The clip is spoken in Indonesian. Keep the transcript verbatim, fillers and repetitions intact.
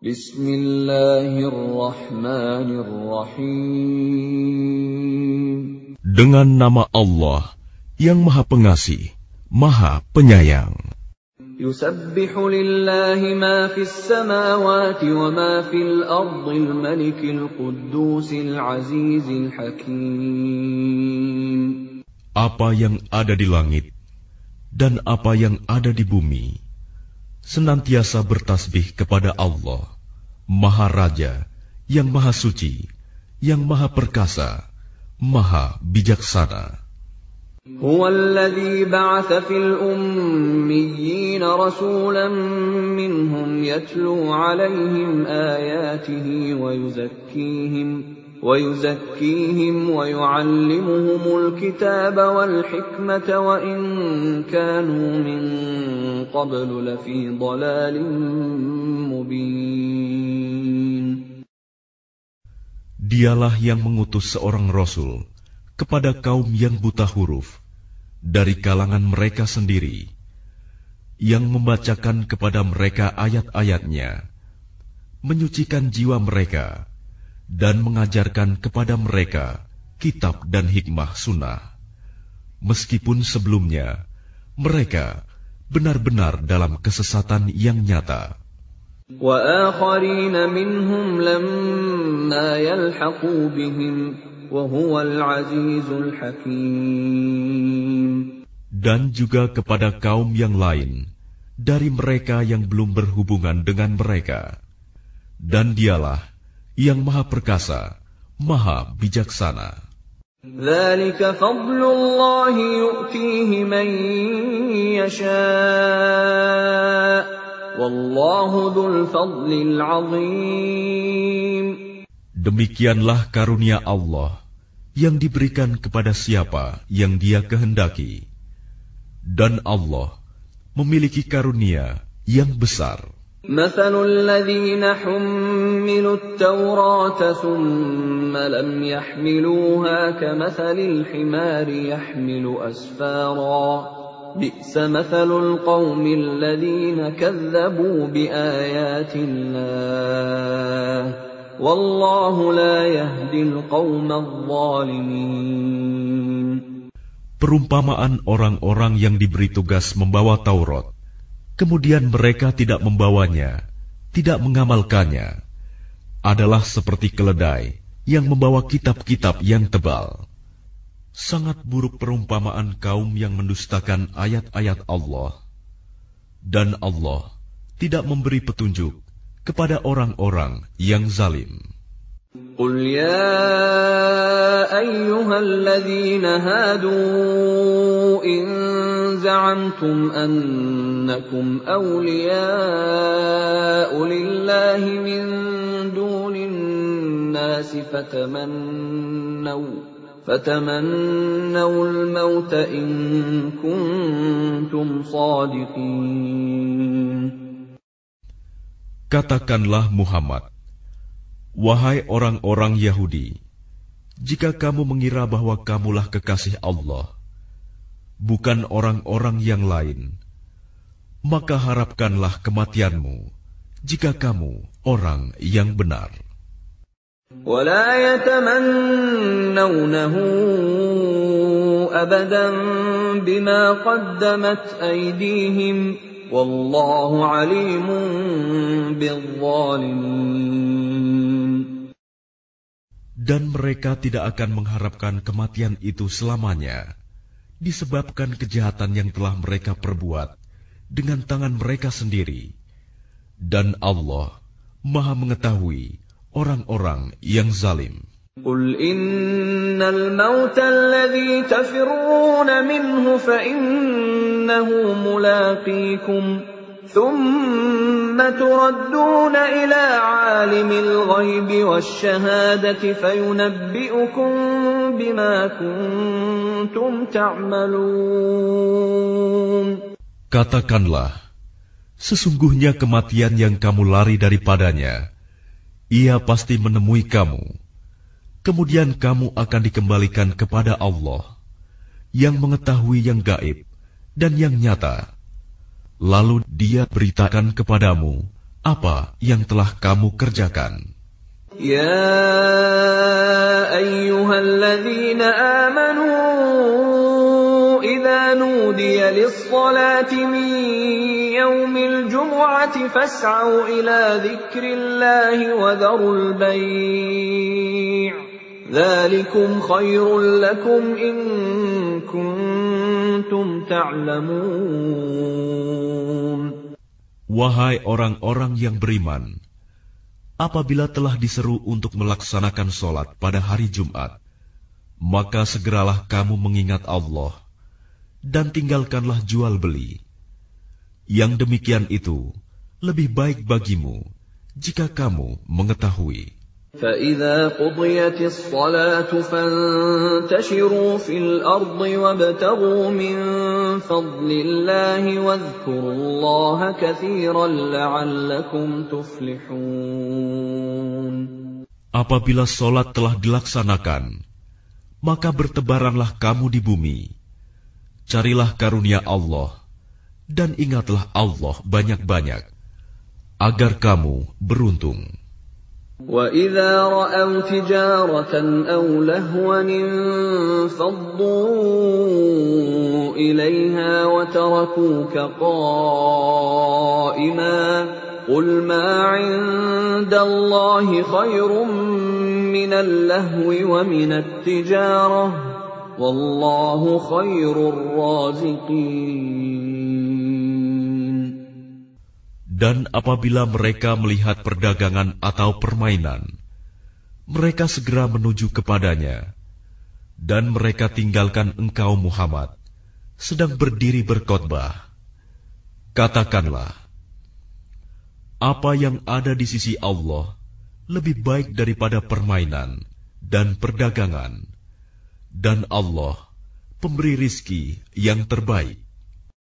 Bismillahirrahmanirrahim. Dengan nama Allah yang Maha Pengasih, Maha Penyayang. Yusabbihu lillahi ma fis samawati wa ma fil ardil malikil quddusil azizil hakim. Apa yang ada di langit dan apa yang ada di bumi senantiasa bertasbih kepada Allah, Maha Raja, yang Maha Suci, yang Maha Perkasa, Maha Bijaksana. Huwa alladhi ba'atha fil ummiyyin rasulan minhum yatlu 'alayhim ayatihi wa yuzakkihim wa yuzakkihim wa yu'allimuhumul kitaba wal hikmata wa in kanu min qablu lafi dhalalin mubin. Dialah yang mengutus seorang rasul kepada kaum yang buta huruf dari kalangan mereka sendiri, yang membacakan kepada mereka ayat-ayatnya, menyucikan jiwa mereka, dan mengajarkan kepada mereka kitab dan hikmah sunnah, meskipun sebelumnya mereka benar-benar dalam kesesatan yang nyata. وَآخَرِينَ مِنْهُمْ لَمَّا يَلْحَقُوا بِهِمْ وَهُوَ الْعَزِيزُ الْحَكِيمُ. Dan juga kepada kaum yang lain dari mereka yang belum berhubungan dengan mereka, dan Dialah yang Maha Perkasa, Maha Bijaksana. ذَلِكَ فَضْلُ اللَّهِ يُؤْتِيهِ مَن يَشَاءُ وَاللَّهُ ذُو الْفَضْلِ الْعَظِيمِ. Demikianlah karunia Allah yang diberikan kepada siapa yang Dia kehendaki, dan Allah memiliki karunia yang besar. مثل الذين حملوا التوراة ثم لم يحملوها كمثل الحمار يحمل أسفارا بئس مثل القوم الذين كذبوا بآيات الله والله لا يهدي القوم الظالمين. Perumpamaan orang-orang yang diberi tugas membawa Taurat, kemudian mereka tidak membawanya, tidak mengamalkannya, adalah seperti keledai yang membawa kitab-kitab yang tebal. Sangat buruk perumpamaan kaum yang mendustakan ayat-ayat Allah. Dan Allah tidak memberi petunjuk kepada orang-orang yang zalim. قل يا أيها الذين هادوا إن زعمتم أنكم أولياء لله من دون الناس فتمنوا فتمنوا الموت إن كنتم صادقين. Katakanlah Muhammad, wahai orang-orang Yahudi, jika kamu mengira bahwa kamulah kekasih Allah, bukan orang-orang yang lain, maka harapkanlah kematianmu, jika kamu orang yang benar. وَلَا يَتَمَنَّوْنَهُ أَبَدًا بِمَا قَدَّمَتْ أَيْدِيهِمْ وَاللَّهُ عَلِيمٌ بِالظَّالِمِينَ. Dan mereka tidak akan mengharapkan kematian itu selamanya, disebabkan kejahatan yang telah mereka perbuat dengan tangan mereka sendiri. Dan Allah Maha mengetahui orang-orang yang zalim. قُلْ إِنَّ الْمَوْتَ الَّذِي تَفِرُّونَ مِنْهُ فَإِنَّهُ مُلَاقِيكُمْ ثُمَّ تُرَدُّونَ إِلَى عَالِمِ الْغَيْبِ وَالشَّهَادَةِ فَيُنَبِّئُكُم بِمَا كُنتُمْ تَعْمَلُونَ. Katakanlah, sesungguhnya kematian yang kamu lari daripadanya, ia pasti menemui kamu. Kemudian kamu akan dikembalikan kepada Allah, yang mengetahui yang gaib dan yang nyata. Lalu Dia beritakan kepadamu apa yang telah kamu kerjakan. يا أيها الذين آمنوا إذا نودي للصلاة من يوم الجمعة فاسعوا إلى ذكر الله وذروا البيع ذلكم خير لكم إن كنتم تعلمون. Wahai orang-orang yang beriman, apabila telah diseru untuk melaksanakan sholat pada hari Jumat, maka segeralah kamu mengingat Allah, dan tinggalkanlah jual beli. Yang demikian itu lebih baik bagimu, jika kamu mengetahui. فَإِذَا قُضِيَتِ الصَّلَاةُ فَانتَشِرُوا فِي الْأَرْضِ وَابْتَغُوا مِن فَضْلِ اللَّهِ وَاذْكُرُوا اللَّهَ كَثِيرًا لَّعَلَّكُمْ تُفْلِحُونَ. Apabila sholat telah dilaksanakan, maka bertebaranlah kamu di bumi. Carilah karunia Allah, dan ingatlah Allah banyak-banyak, agar kamu beruntung. وَإِذَا رَأَوْا تِجَارَةً أَوْ لَهْوًا انفَضُّوا إِلَيْهَا وَتَرَكُوكَ قَائِمًا قُلْ مَا عِندَ اللَّهِ خَيْرٌ مِّنَ اللَّهْوِ وَمِنَ التِّجَارَةِ وَاللَّهُ خَيْرُ الرَّازِقِينَ. Dan apabila mereka melihat perdagangan atau permainan, mereka segera menuju kepadanya, dan mereka tinggalkan engkau Muhammad, sedang berdiri berkhotbah. Katakanlah, apa yang ada di sisi Allah lebih baik daripada permainan dan perdagangan, dan Allah pemberi rizki yang terbaik.